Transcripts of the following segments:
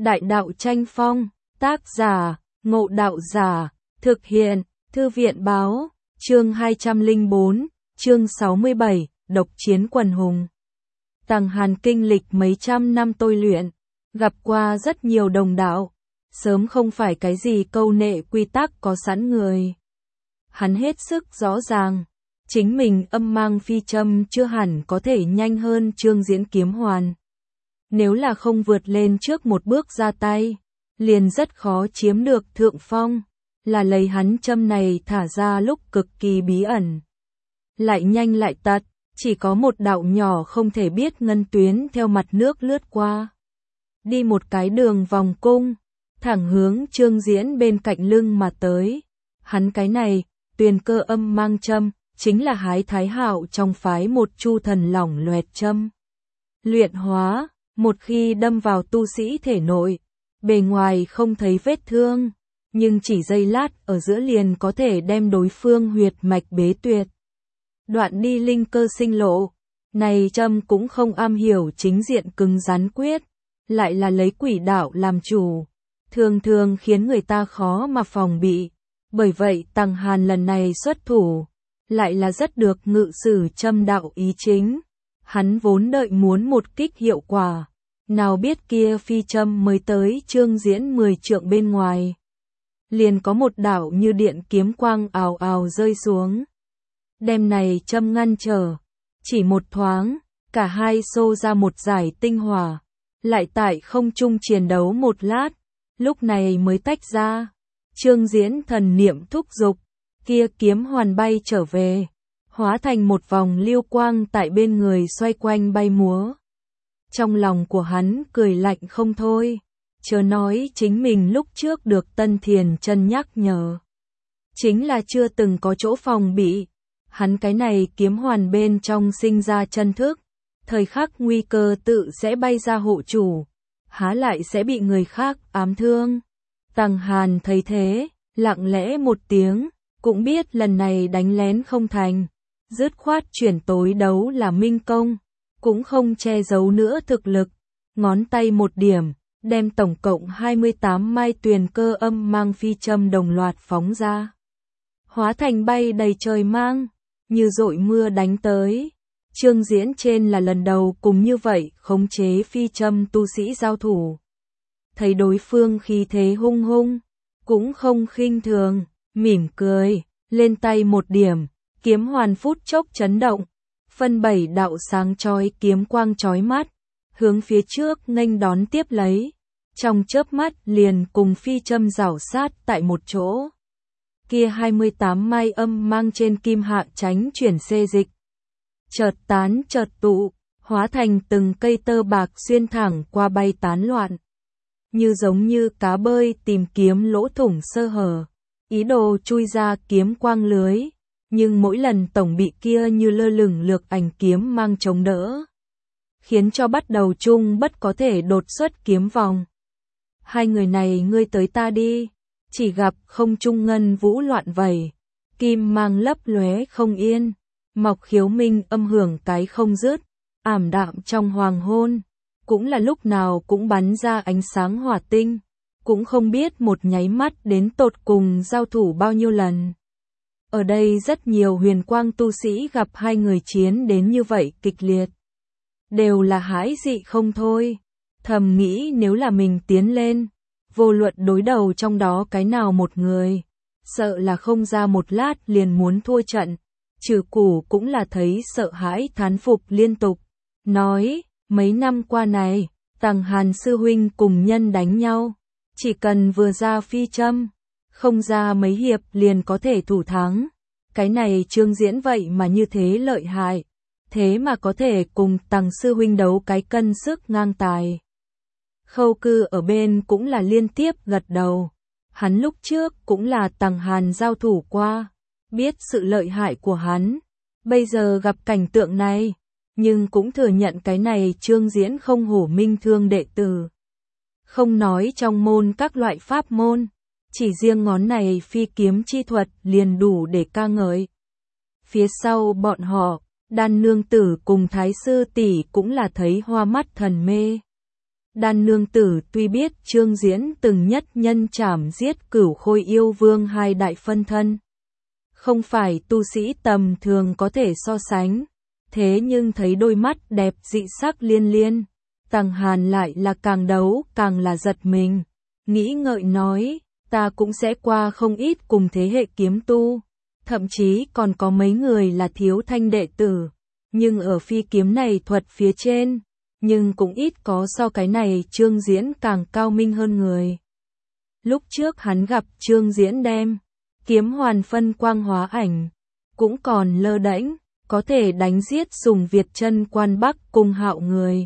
Đại đạo tranh phong, tác giả, Ngộ Đạo Giả, thực hiện, Thư viện báo, chương 204, chương 67, độc chiến quần hùng. Tằng Hàn kinh lịch mấy trăm năm tôi luyện, gặp qua rất nhiều đồng đạo, sớm không phải cái gì câu nệ quy tắc có sẵn người. Hắn hết sức rõ ràng, chính mình âm mang phi châm chưa hẳn có thể nhanh hơn Trương Diễn kiếm hoàn. Nếu là không vượt lên trước một bước ra tay, liền rất khó chiếm được thượng phong, là lấy hắn châm này thả ra lúc cực kỳ bí ẩn. Lại nhanh lại tật, chỉ có một đạo nhỏ không thể biết ngân tuyến theo mặt nước lướt qua. Đi một cái đường vòng cung, thẳng hướng Trương Diễn bên cạnh lưng mà tới. Hắn cái này, tuyền cơ âm mang châm, chính là Hái Thái Hạo trong phái một chu thần lỏng loẹt châm. Luyện hóa, một khi đâm vào tu sĩ thể nội, bề ngoài không thấy vết thương, nhưng chỉ giây lát ở giữa liền có thể đem đối phương huyệt mạch bế tuyệt. Đoạn đi linh cơ sinh lộ, này châm cũng không am hiểu chính diện cứng rắn quyết, lại là lấy quỷ đạo làm chủ, thường thường khiến người ta khó mà phòng bị. Bởi vậy Tằng Hàn lần này xuất thủ, lại là rất được ngự sử châm đạo ý chính. Hắn vốn đợi muốn một kích hiệu quả, nào biết kia phi châm mới tới Trương Diễn 10 trượng bên ngoài, liền có một đạo như điện kiếm quang ào ào rơi xuống. Đem này châm ngăn trở, chỉ một thoáng, cả hai xô ra một giải tinh hỏa, lại tại không trung chiến đấu một lát, lúc này mới tách ra. Trương Diễn thần niệm thúc giục, kia kiếm hoàn bay trở về, hóa thành một vòng lưu quang tại bên người xoay quanh bay múa. Trong lòng của hắn cười lạnh không thôi, chớ nói chính mình lúc trước được Tân Thiền Chân nhắc nhở, chính là chưa từng có chỗ phòng bị. Hắn cái này kiếm hoàn bên trong sinh ra chân thức, thời khắc nguy cơ tự sẽ bay ra hộ chủ, há lại sẽ bị người khác ám thương. Tằng Hàn thấy thế, lặng lẽ một tiếng, cũng biết lần này đánh lén không thành, dứt khoát chuyển tối đấu là minh công, cũng không che giấu nữa thực lực, ngón tay một điểm, đem tổng cộng 28 mai tuyền cơ âm mang phi châm đồng loạt phóng ra, hóa thành bay đầy trời mang, như dội mưa đánh tới. Trương Diễn trên là lần đầu cùng như vậy khống chế phi châm tu sĩ giao thủ. Thấy đối phương khí thế hung hung, cũng không khinh thường, mỉm cười, lên tay một điểm, kiếm hoàn phút chốc chấn động, phân 7 đạo sáng chói kiếm quang chói mắt, hướng phía trước nghênh đón tiếp lấy, trong chớp mắt liền cùng phi châm rảo sát tại một chỗ. Kia 28 mai âm mang trên kim hạ tránh chuyển xê dịch, chợt tán chợt tụ, hóa thành từng cây tơ bạc xuyên thẳng qua bay tán loạn, như giống như cá bơi tìm kiếm lỗ thủng sơ hở, ý đồ chui ra kiếm quang lưới, nhưng mỗi lần tổng bị kia như lơ lửng lược ảnh kiếm mang chống đỡ, khiến cho bắt đầu chung bất có thể đột xuất kiếm vòng. Hai người này ngươi tới ta đi, chỉ gặp không trung ngân vũ loạn vẩy, kim mang lấp lóe không yên, mọc khiếu minh âm hưởng cái không dứt, ảm đạm trong hoàng hôn, cũng là lúc nào cũng bắn ra ánh sáng hỏa tinh, cũng không biết một nháy mắt đến tột cùng giao thủ bao nhiêu lần. Ở đây rất nhiều huyền quang tu sĩ gặp hai người chiến đến như vậy kịch liệt, đều là hãi dị không thôi, thầm nghĩ nếu là mình tiến lên, vô luận đối đầu trong đó cái nào một người, sợ là không ra một lát liền muốn thua trận. Trừ Củ cũng là thấy sợ hãi thán phục liên tục, nói, mấy năm qua này, Tằng Hàn sư huynh cùng nhân đánh nhau, chỉ cần vừa ra phi châm, không ra mấy hiệp liền có thể thủ thắng. Cái này Trương Diễn vậy mà như thế lợi hại, thế mà có thể cùng Tằng sư huynh đấu cái cân sức ngang tài. Khâu Cư ở bên cũng là liên tiếp gật đầu, hắn lúc trước cũng là Tằng Hàn giao thủ qua, biết sự lợi hại của hắn, bây giờ gặp cảnh tượng này, nhưng cũng thừa nhận cái này Trương Diễn không hổ minh thương đệ tử. Không nói trong môn các loại pháp môn, chỉ riêng ngón này phi kiếm chi thuật liền đủ để ca ngợi. Phía sau bọn họ, Đan nương tử cùng Thái sư tỷ cũng là thấy hoa mắt thần mê. Đan nương tử tuy biết Trương Diễn từng nhất nhân trảm giết Cửu Khôi yêu vương hai đại phân thân, không phải tu sĩ tầm thường có thể so sánh, thế nhưng thấy đôi mắt đẹp dị sắc liên liên, Tằng Hàn lại là càng đấu càng là giật mình, nghĩ ngợi nói, ta cũng sẽ qua không ít cùng thế hệ kiếm tu, thậm chí còn có mấy người là thiếu thanh đệ tử, nhưng ở phi kiếm này thuật phía trên, nhưng cũng ít có so cái này Trương Diễn càng cao minh hơn người. Lúc trước hắn gặp Trương Diễn đem kiếm hoàn phân quang hóa ảnh, cũng còn lơ đễnh, có thể đánh giết Sùng Việt Chân Quan Bắc Cung Hạo người.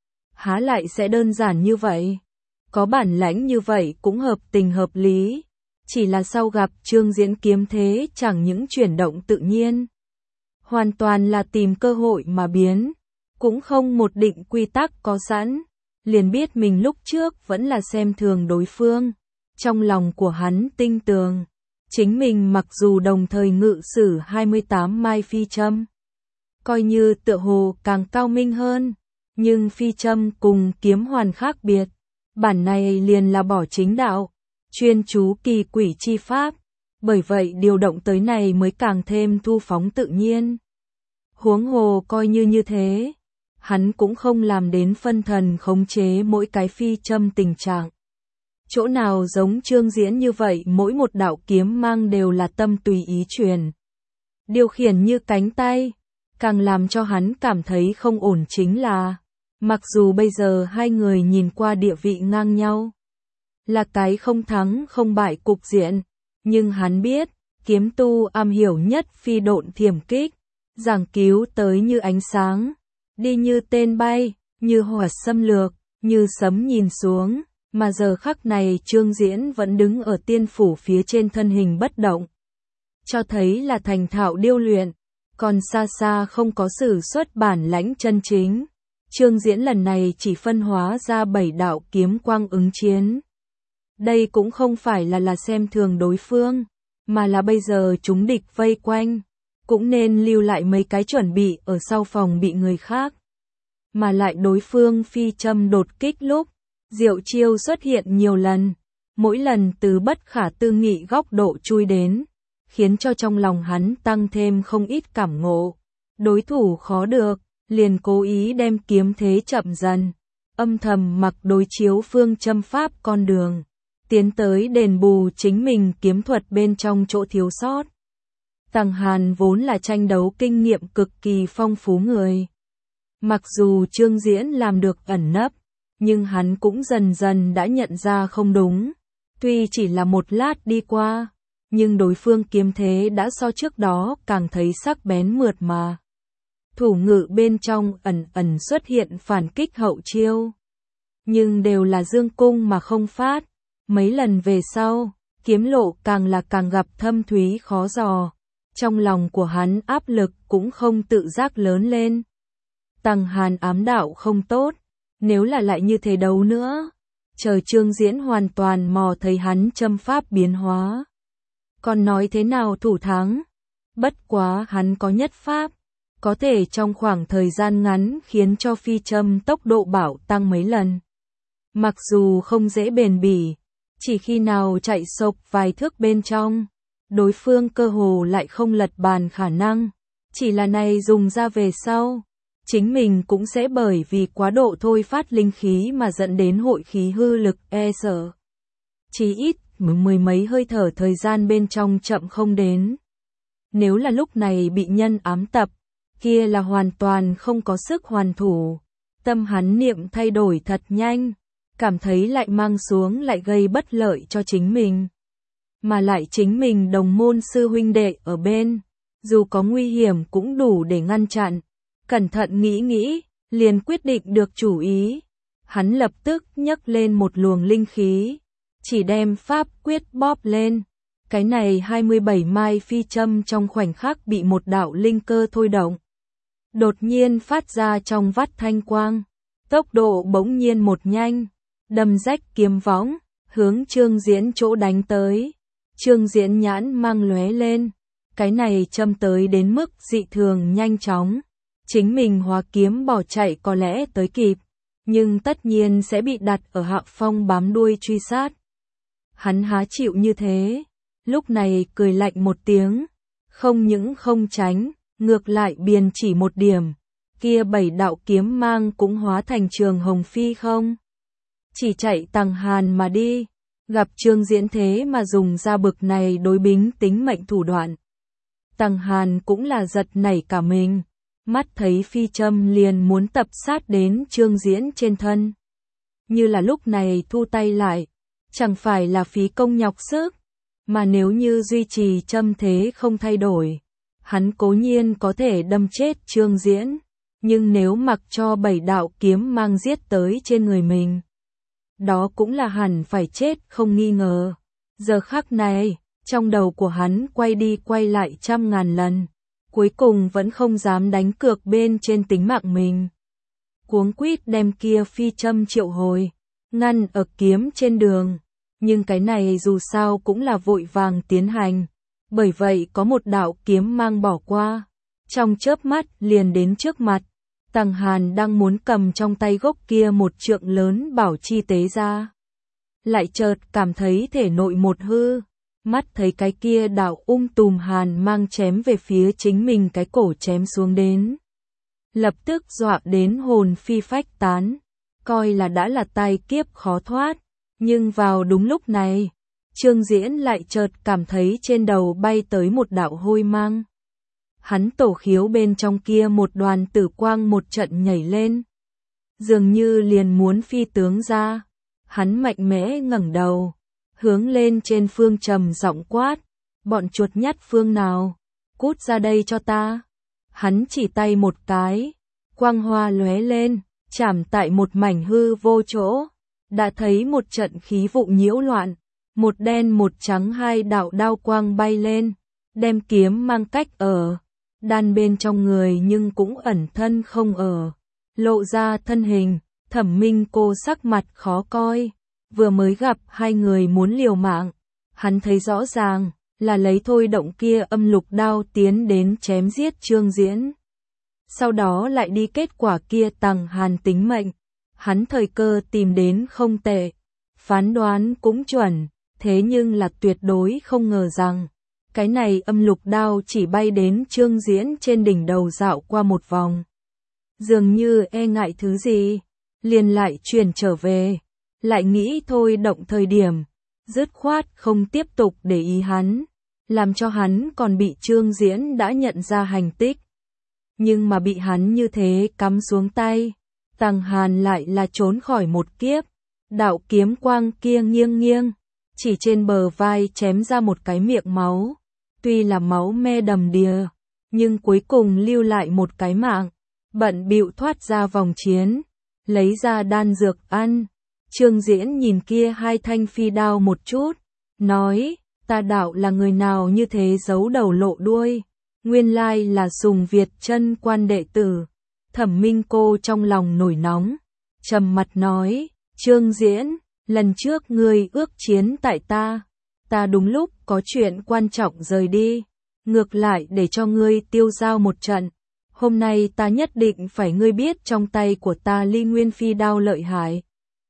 Há lại sẽ đơn giản như vậy? Có bản lãnh như vậy cũng hợp tình hợp lý, chỉ là sau gặp Trương Diễn kiếm thế chẳng những chuyển động tự nhiên, hoàn toàn là tìm cơ hội mà biến, cũng không một định quy tắc có sẵn, liền biết mình lúc trước vẫn là xem thường đối phương. Trong lòng của hắn tinh tường, chính mình mặc dù đồng thời ngự sử 28 mai phi châm, coi như tựa hồ càng cao minh hơn, nhưng phi châm cùng kiếm hoàn khác biệt, bản này liền là bỏ chính đạo, chuyên chú kỳ quỷ chi pháp, bởi vậy điều động tới này mới càng thêm thu phóng tự nhiên. Huống hồ coi như thế, hắn cũng không làm đến phân thần khống chế mỗi cái phi châm tình trạng. Chỗ nào giống Trương Diễn như vậy, mỗi một đạo kiếm mang đều là tâm tùy ý truyền, điều khiển như cánh tay, càng làm cho hắn cảm thấy không ổn chính là, mặc dù bây giờ hai người nhìn qua địa vị ngang nhau, là cái không thắng không bại cục diện, nhưng hắn biết, kiếm tu am hiểu nhất phi độn thiểm kích, giảng cứu tới như ánh sáng, đi như tên bay, như hỏa xâm lược, như sấm nhìn xuống, mà giờ khắc này Trương Diễn vẫn đứng ở tiên phủ phía trên thân hình bất động, cho thấy là thành thạo điêu luyện, còn xa xa không có sử xuất bản lãnh chân chính. Trương Diễn lần này chỉ phân hóa ra 7 đạo kiếm quang ứng chiến. Đây cũng không phải là xem thường đối phương, mà là bây giờ chúng địch vây quanh, cũng nên lưu lại mấy cái chuẩn bị ở sau phòng bị người khác. Mà lại đối phương phi châm đột kích lúc, diệu chiêu xuất hiện nhiều lần, mỗi lần từ bất khả tư nghị góc độ chui đến, khiến cho trong lòng hắn tăng thêm không ít cảm ngộ. Đối thủ khó được, liền cố ý đem kiếm thế chậm dần, âm thầm mặc đối chiếu phương châm pháp con đường, tiến tới đền bù chính mình kiếm thuật bên trong chỗ thiếu sót. Tằng Hàn vốn là tranh đấu kinh nghiệm cực kỳ phong phú người. Mặc dù Trương Diễn làm được ẩn nấp, nhưng hắn cũng dần dần đã nhận ra không đúng. Tuy chỉ là một lát đi qua, nhưng đối phương kiếm thế đã so trước đó càng thấy sắc bén mượt mà. Thủ ngự bên trong ẩn ẩn xuất hiện phản kích hậu chiêu, nhưng đều là dương cung mà không phát. Mấy lần về sau, kiếm lộ càng là càng gặp thâm thúy khó dò. Trong lòng của hắn áp lực cũng không tự giác lớn lên. Tằng Hàn ám đạo không tốt, nếu là lại như thế đấu nữa, chờ Trương Diễn hoàn toàn mò thấy hắn châm pháp biến hóa, còn nói thế nào thủ thắng. Bất quá hắn có nhất pháp, có thể trong khoảng thời gian ngắn khiến cho phi châm tốc độ bảo tăng mấy lần. Mặc dù không dễ bền bỉ, chỉ khi nào chạy sộc vài thước bên trong, đối phương cơ hồ lại không lật bàn khả năng, chỉ là này dùng ra về sau, chính mình cũng sẽ bởi vì quá độ thôi phát linh khí mà dẫn đến hội khí hư lực sợ. Chỉ ít mười mấy hơi thở thời gian bên trong chậm không đến. Nếu là lúc này bị nhân ám tập, kia là hoàn toàn không có sức hoàn thủ. Tâm hắn niệm thay đổi thật nhanh, cảm thấy lại mang xuống lại gây bất lợi cho chính mình. Mà lại chính mình đồng môn sư huynh đệ ở bên, dù có nguy hiểm cũng đủ để ngăn chặn. Cẩn thận nghĩ, liền quyết định được chủ ý. Hắn lập tức nhấc lên một luồng linh khí, chỉ đem pháp quyết bóp lên. Cái này 27 mai phi châm trong khoảnh khắc bị một đạo linh cơ thôi động. Đột nhiên phát ra trong vắt thanh quang, tốc độ bỗng nhiên một nhanh, đâm rách kiếm võng, hướng Trương Diễn chỗ đánh tới. Trương Diễn nhãn mang lóe lên, cái này châm tới đến mức dị thường nhanh chóng. Chính mình hóa kiếm bỏ chạy có lẽ tới kịp, nhưng tất nhiên sẽ bị đặt ở hạ phong bám đuôi truy sát. Hắn há chịu như thế, lúc này cười lạnh một tiếng, không những không tránh, ngược lại biền chỉ một điểm, kia 7 đạo kiếm mang cũng hóa thành trường hồng phi không. Chỉ chạy Tằng Hàn mà đi, gặp Trương Diễn thế mà dùng ra bực này đối bính tính mệnh thủ đoạn. Tằng Hàn cũng là giật nảy cả mình, mắt thấy phi châm liền muốn tập sát đến Trương Diễn trên thân. Như là lúc này thu tay lại, chẳng phải là phí công nhọc sức, mà nếu như duy trì châm thế không thay đổi, hắn cố nhiên có thể đâm chết Trương Diễn, nhưng nếu mặc cho 7 đạo kiếm mang giết tới trên người mình, đó cũng là hẳn phải chết không nghi ngờ. Giờ khắc này, trong đầu của hắn quay đi quay lại trăm ngàn lần, cuối cùng vẫn không dám đánh cược bên trên tính mạng mình. Cuống quýt đem kia phi châm triệu hồi, ngăn ở kiếm trên đường, nhưng cái này dù sao cũng là vội vàng tiến hành, bởi vậy có một đạo kiếm mang bỏ qua, trong chớp mắt liền đến trước mặt. Tằng Hàn đang muốn cầm trong tay gốc kia một trượng lớn bảo chi tế ra, lại chợt cảm thấy thể nội một hư, mắt thấy cái kia đạo tùm hàn mang chém về phía chính mình cái cổ chém xuống đến. Lập tức dọa đến hồn phi phách tán, coi là đã là tai kiếp khó thoát, nhưng vào đúng lúc này, Trương Diễn lại chợt cảm thấy trên đầu bay tới một đạo hôi mang. Hắn tổ khiếu bên trong kia một đoàn tử quang một trận nhảy lên, dường như liền muốn phi tướng ra. Hắn mạnh mẽ ngẩng đầu, hướng lên trên phương trầm giọng quát, bọn chuột nhắt phương nào, cút ra đây cho ta. Hắn chỉ tay một cái, quang hoa lóe lên, chạm tại một mảnh hư vô chỗ, đã thấy một trận khí vụ nhiễu loạn, một đen một trắng hai đạo đao quang bay lên, đem kiếm mang cách ở đan bên trong người nhưng cũng ẩn thân không ở, lộ ra thân hình. Thẩm Minh Cô sắc mặt khó coi, vừa mới gặp hai người muốn liều mạng, hắn thấy rõ ràng là lấy thôi động kia âm lục đao tiến đến chém giết Trương Diễn. Sau đó lại đi kết quả kia Tằng Hàn tính mệnh, hắn thời cơ tìm đến không tệ, phán đoán cũng chuẩn, thế nhưng là tuyệt đối không ngờ rằng cái này âm lục đao chỉ bay đến Trương Diễn trên đỉnh đầu dạo qua một vòng. Dường như e ngại thứ gì, liền lại chuyển trở về, lại nghĩ thôi động thời điểm, dứt khoát không tiếp tục để ý hắn, làm cho hắn còn bị Trương Diễn đã nhận ra hành tích. Nhưng mà bị hắn như thế cắm xuống tay, Tằng Hàn lại là trốn khỏi một kiếp, đạo kiếm quang kia nghiêng nghiêng, chỉ trên bờ vai chém ra một cái miệng máu, tuy là máu me đầm đìa, nhưng cuối cùng lưu lại một cái mạng, bận bịu thoát ra vòng chiến, lấy ra đan dược ăn. Trương Diễn nhìn kia hai thanh phi đao một chút, nói, ta đạo là người nào như thế giấu đầu lộ đuôi, nguyên lai là Sùng Việt chân quan đệ tử. Thẩm Minh Cô trong lòng nổi nóng, trầm mặt nói, Trương Diễn, lần trước ngươi ước chiến tại ta đúng lúc có chuyện quan trọng rời đi, ngược lại để cho ngươi tiêu dao một trận. Hôm nay ta nhất định phải ngươi biết trong tay của ta Ly Nguyên Phi đao lợi hại.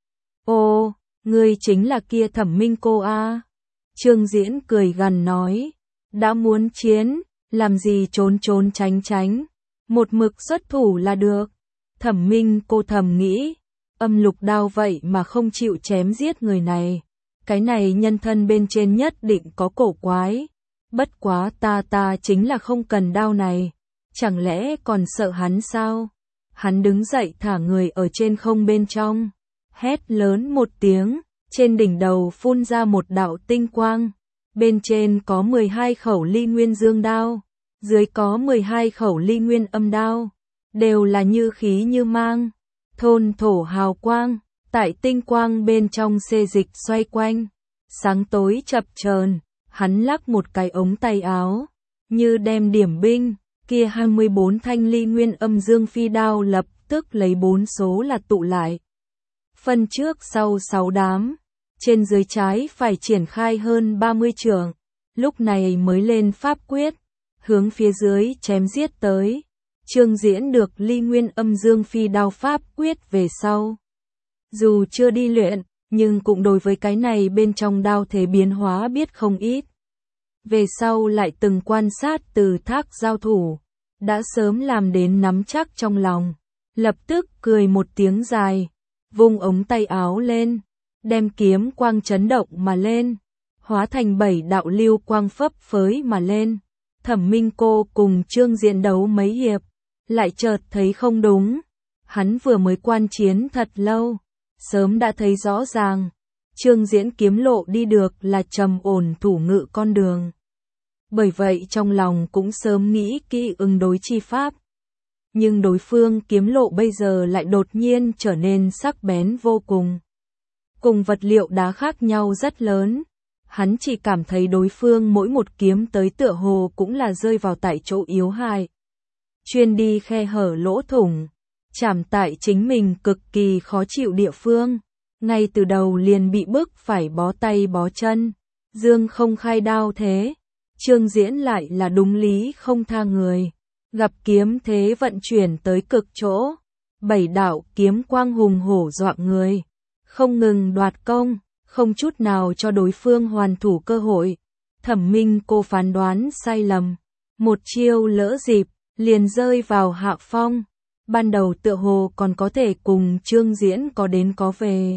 Ô, ngươi chính là kia Thẩm Minh Cô a? Trương Diễn cười gằn nói, đã muốn chiến, làm gì trốn trốn tránh tránh, một mực xuất thủ là được. Thẩm Minh Cô thầm nghĩ, âm lục đao vậy mà không chịu chém giết người này, cái này nhân thân bên trên nhất định có cổ quái. Bất quá ta chính là không cần đao này, chẳng lẽ còn sợ hắn sao? Hắn đứng dậy thả người ở trên không bên trong, hét lớn một tiếng, trên đỉnh đầu phun ra một đạo tinh quang, bên trên có 12 khẩu Ly Nguyên Dương đao, dưới có 12 khẩu Ly Nguyên Âm đao, đều là như khí như mang, thôn thổ hào quang, tại tinh quang bên trong xê dịch xoay quanh, sáng tối chập chờn. Hắn lắc một cái ống tay áo, như đem điểm binh, kia 24 thanh Ly Nguyên Âm Dương phi đao lập tức lấy 4 số là tụ lại. Phân trước sau 6 đám, trên dưới trái phải triển khai hơn 30 trường, lúc này mới lên pháp quyết, hướng phía dưới chém giết tới. Trương Diễn được Ly Nguyên Âm Dương phi đao pháp quyết về sau, Dù chưa đi luyện, nhưng cũng đối với cái này bên trong đao thế biến hóa biết không ít. Về sau lại từng quan sát từ thác giao thủ, đã sớm làm đến nắm chắc trong lòng. Lập tức cười một tiếng dài, vung ống tay áo lên, đem kiếm quang chấn động mà lên, hóa thành 7 đạo lưu quang phấp phới mà lên. Thẩm Minh Cô cùng Trương Diễn đấu mấy hiệp, lại chợt thấy không đúng. Hắn vừa mới quan chiến thật lâu, sớm đã thấy rõ ràng, Trương Diễn kiếm lộ đi được là trầm ổn thủ ngự con đường. Bởi vậy trong lòng cũng sớm nghĩ kỹ ứng đối chi pháp. Nhưng đối phương kiếm lộ bây giờ lại đột nhiên trở nên sắc bén vô cùng. Cùng vật liệu đá khác nhau rất lớn. Hắn chỉ cảm thấy đối phương mỗi một kiếm tới tựa hồ cũng là rơi vào tại chỗ yếu hại. Chuyên đi khe hở lỗ thủng, chạm tại chính mình cực kỳ khó chịu địa phương. Ngay từ đầu liền bị bức phải bó tay bó chân. Dương không khai đao thế. Trương Diễn lại là đúng lý không tha người. Gặp kiếm thế vận chuyển tới cực chỗ. 7 đạo kiếm quang hùng hổ dọa người. Không ngừng đoạt công, không chút nào cho đối phương hoàn thủ cơ hội. Thẩm Minh Cô phán đoán sai lầm. Một chiêu lỡ dịp, liền rơi vào hạ phong. Ban đầu tựa hồ còn có thể cùng Trương Diễn có đến có về.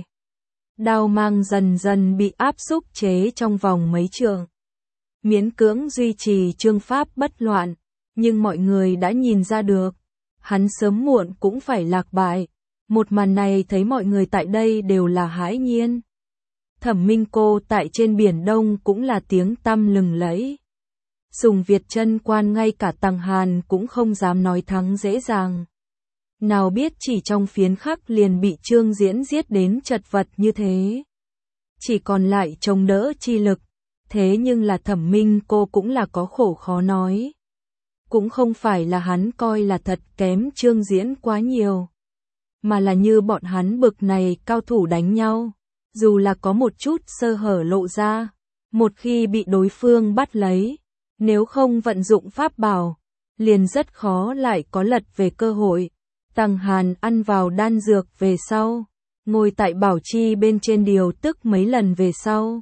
Đao mang dần dần bị áp xúc chế trong vòng mấy trượng. Miễn cưỡng duy trì chương pháp bất loạn, nhưng mọi người đã nhìn ra được, hắn sớm muộn cũng phải lạc bại. Một màn này thấy mọi người tại đây đều là hãi nhiên. Thẩm Minh Cô tại trên Biển Đông cũng là tiếng tăm lừng lẫy. Sùng Việt chân quan ngay cả Tằng Hàn cũng không dám nói thắng dễ dàng. Nào biết chỉ trong phiến khắc liền bị Trương Diễn giết đến chật vật như thế. Chỉ còn lại chống đỡ chi lực. Thế nhưng là Thẩm Minh Cô cũng là có khổ khó nói. Cũng không phải là hắn coi là thật kém Trương Diễn quá nhiều. Mà là như bọn hắn bực này cao thủ đánh nhau. Dù là có một chút sơ hở lộ ra. Một khi bị đối phương bắt lấy. Nếu không vận dụng pháp bảo. Liền rất khó lại có lật về cơ hội. Tằng Hàn ăn vào đan dược về sau. Ngồi tại bảo chi bên trên điều tức mấy lần về sau.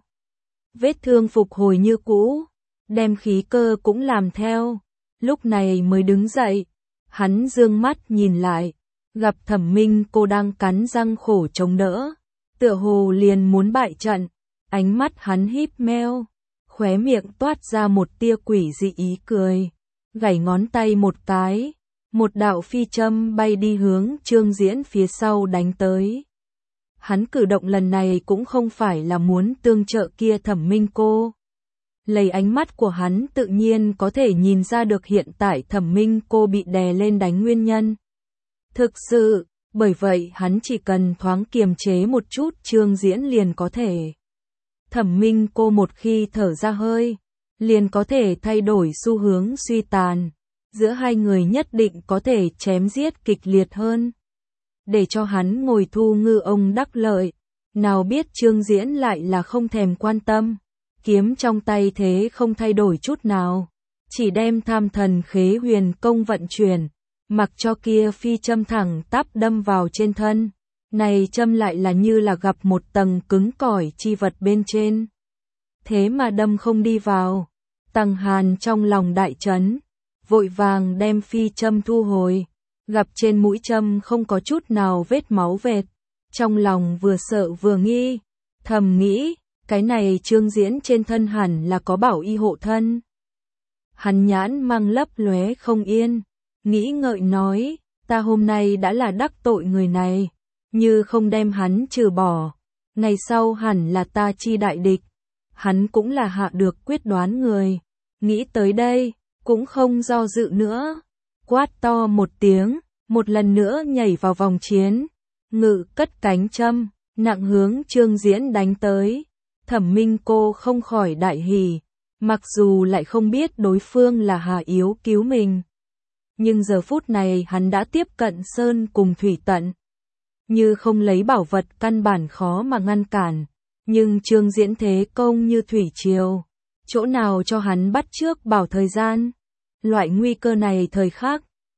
Vết thương phục hồi như cũ. Đem khí cơ cũng làm theo. Lúc này mới đứng dậy. Hắn dương mắt nhìn lại. Gặp Thẩm Minh Cô đang cắn răng khổ chống đỡ. Tựa hồ liền muốn bại trận. Ánh mắt hắn híp meo. Khóe miệng toát ra một tia quỷ dị ý cười. Gảy ngón tay một cái. Một đạo phi châm bay đi hướng Trương Diễn phía sau đánh tới. Hắn cử động lần này cũng không phải là muốn tương trợ kia Thẩm Minh Cô. Lấy ánh mắt của hắn tự nhiên có thể nhìn ra được hiện tại Thẩm Minh Cô bị đè lên đánh nguyên nhân. Thực sự, bởi vậy hắn chỉ cần thoáng kiềm chế một chút Trương Diễn liền có thể. Thẩm Minh Cô một khi thở ra hơi, liền có thể thay đổi xu hướng suy tàn. Giữa hai người nhất định có thể chém giết kịch liệt hơn. Để cho hắn ngồi thu ngư ông đắc lợi. Nào biết Trương Diễn lại là không thèm quan tâm. Kiếm trong tay thế không thay đổi chút nào. Chỉ đem Tham Thần Khế Huyền Công vận chuyển. Mặc cho kia phi châm thẳng tắp đâm vào trên thân. Này châm lại là như là gặp một tầng cứng cỏi chi vật bên trên. Thế mà đâm không đi vào. Tằng Hàn trong lòng đại chấn. Vội vàng đem phi châm thu hồi. Gặp trên mũi châm không có chút nào vết máu vệt. Trong lòng vừa sợ vừa nghi. Thầm nghĩ, cái này Trương Diễn trên thân hẳn là có bảo y hộ thân. Hắn nhãn mang lấp lóe không yên. Nghĩ ngợi nói, ta hôm nay đã là đắc tội người này. Như không đem hắn trừ bỏ. Ngày sau hẳn là ta chi đại địch. Hắn cũng là hạ được quyết đoán người. Nghĩ tới đây, cũng không do dự nữa. Quát to một tiếng, một lần nữa nhảy vào vòng chiến. Ngự cất cánh châm, nặng hướng Trương Diễn đánh tới. Thẩm Minh Cô không khỏi đại hỉ. Mặc dù lại không biết đối phương là hạ yếu cứu mình. Nhưng giờ phút này hắn đã tiếp cận sơn cùng thủy tận. Như không lấy bảo vật căn bản khó mà ngăn cản. Nhưng Trương Diễn thế công như thủy triều. Chỗ nào cho hắn bắt trước bảo thời gian. Loại nguy cơ này thời khắc,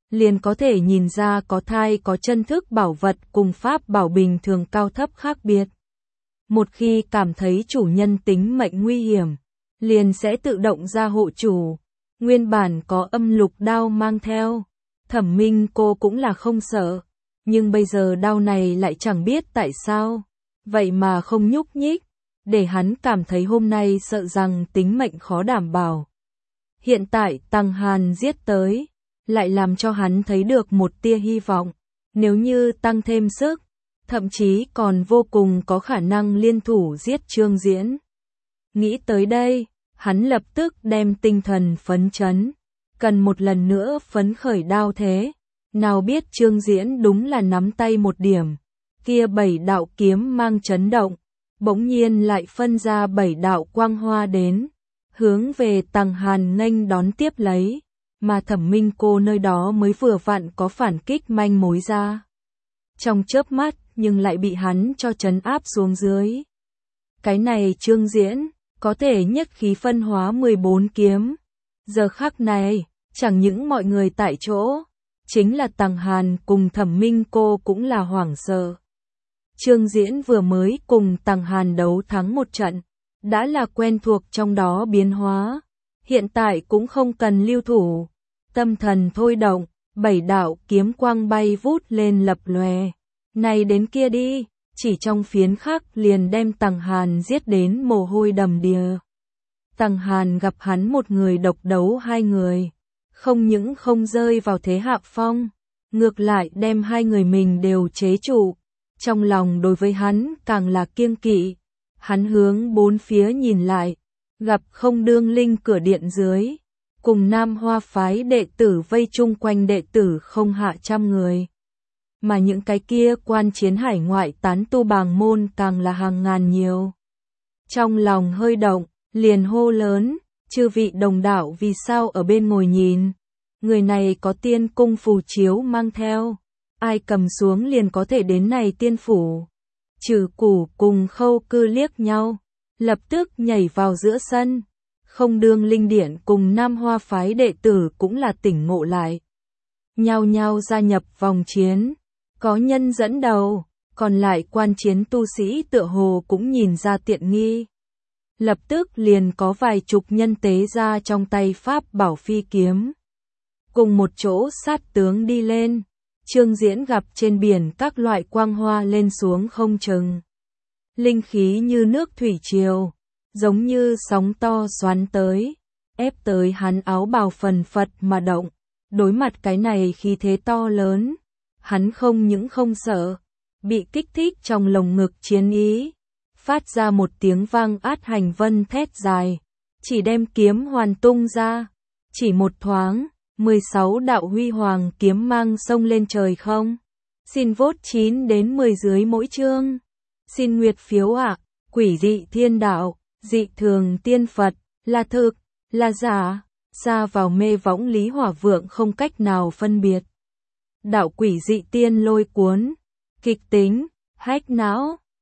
liền có thể nhìn ra có thai có chân thức bảo vật cùng pháp bảo bình thường cao thấp khác biệt. Một khi cảm thấy chủ nhân tính mệnh nguy hiểm, liền sẽ tự động ra hộ chủ. Nguyên bản có âm lục đao mang theo, Thẩm Minh cô cũng là không sợ, nhưng bây giờ đao này lại chẳng biết tại sao, vậy mà không nhúc nhích, để hắn cảm thấy hôm nay sợ rằng tính mệnh khó đảm bảo. Hiện tại Tăng Hàn giết tới, lại làm cho hắn thấy được một tia hy vọng, nếu như tăng thêm sức, thậm chí còn vô cùng có khả năng liên thủ giết Trương Diễn. Nghĩ tới đây, hắn lập tức đem tinh thần phấn chấn, cần một lần nữa phấn khởi đao thế, nào biết Trương Diễn đúng là nắm tay một điểm, kia 7 đạo kiếm mang chấn động, bỗng nhiên lại phân ra 7 đạo quang hoa đến, hướng về Tăng Hàn nghênh đón tiếp lấy, mà Thẩm Minh cô nơi đó mới vừa vặn có phản kích manh mối ra. Trong chớp mắt, nhưng lại bị hắn cho trấn áp xuống dưới. Cái này Trương Diễn, có thể nhất khí phân hóa 14 kiếm. Giờ khắc này, chẳng những mọi người tại chỗ, chính là Tăng Hàn cùng Thẩm Minh cô cũng là hoảng sợ. Trương Diễn vừa mới cùng Tăng Hàn đấu thắng một trận, đã là quen thuộc trong đó biến hóa, hiện tại cũng không cần lưu thủ. Tâm thần thôi động, 7 đạo kiếm quang bay vút lên lập lòe. Này đến kia đi, chỉ trong phiến khắc liền đem Tăng Hàn giết đến mồ hôi đầm đìa. Tăng Hàn gặp hắn một người độc đấu hai người, không những không rơi vào thế hạ phong, ngược lại đem hai người mình đều chế trụ. Trong lòng đối với hắn càng là kiêng kỵ, hắn hướng bốn phía nhìn lại, gặp Không Đương Linh cửa điện dưới, cùng Nam Hoa phái đệ tử vây chung quanh đệ tử không hạ trăm người. Mà những cái kia quan chiến hải ngoại tán tu bàng môn càng là hàng ngàn nhiều. Trong lòng hơi động, liền hô lớn, chư vị đồng đạo vì sao ở bên ngồi nhìn, người này có tiên cung phù chiếu mang theo, ai cầm xuống liền có thể đến này tiên phủ. Trừ Củ cùng Khâu Cư liếc nhau, lập tức nhảy vào giữa sân. Không Đương Linh điện cùng Nam Hoa phái đệ tử cũng là tỉnh ngộ lại, nhao nhao gia nhập vòng chiến. Có nhân dẫn đầu, còn lại quan chiến tu sĩ tựa hồ cũng nhìn ra tiện nghi. Lập tức liền có vài chục nhân tế ra trong tay pháp bảo phi kiếm. Cùng một chỗ sát tướng đi lên, Trương Diễn gặp trên biển các loại quang hoa lên xuống không chừng. Linh khí như nước thủy triều, giống như sóng to xoắn tới, ép tới hắn áo bào phần phật mà động. Đối mặt cái này khí thế to lớn, hắn không những không sợ, bị kích thích trong lồng ngực chiến ý, phát ra một tiếng vang át hành vân thét dài, chỉ đem kiếm hoàn tung ra, chỉ một thoáng, 16 đạo huy hoàng kiếm mang xông lên trời không. Xin vote 9 đến 10 dưới mỗi chương. Xin nguyệt phiếu ạ, quỷ dị thiên đạo, dị thường tiên Phật, là thực, là giả, xa vào mê võng lý hỏa vượng không cách nào phân biệt. Đạo quỷ dị tiên lôi cuốn, kịch tính, hách não.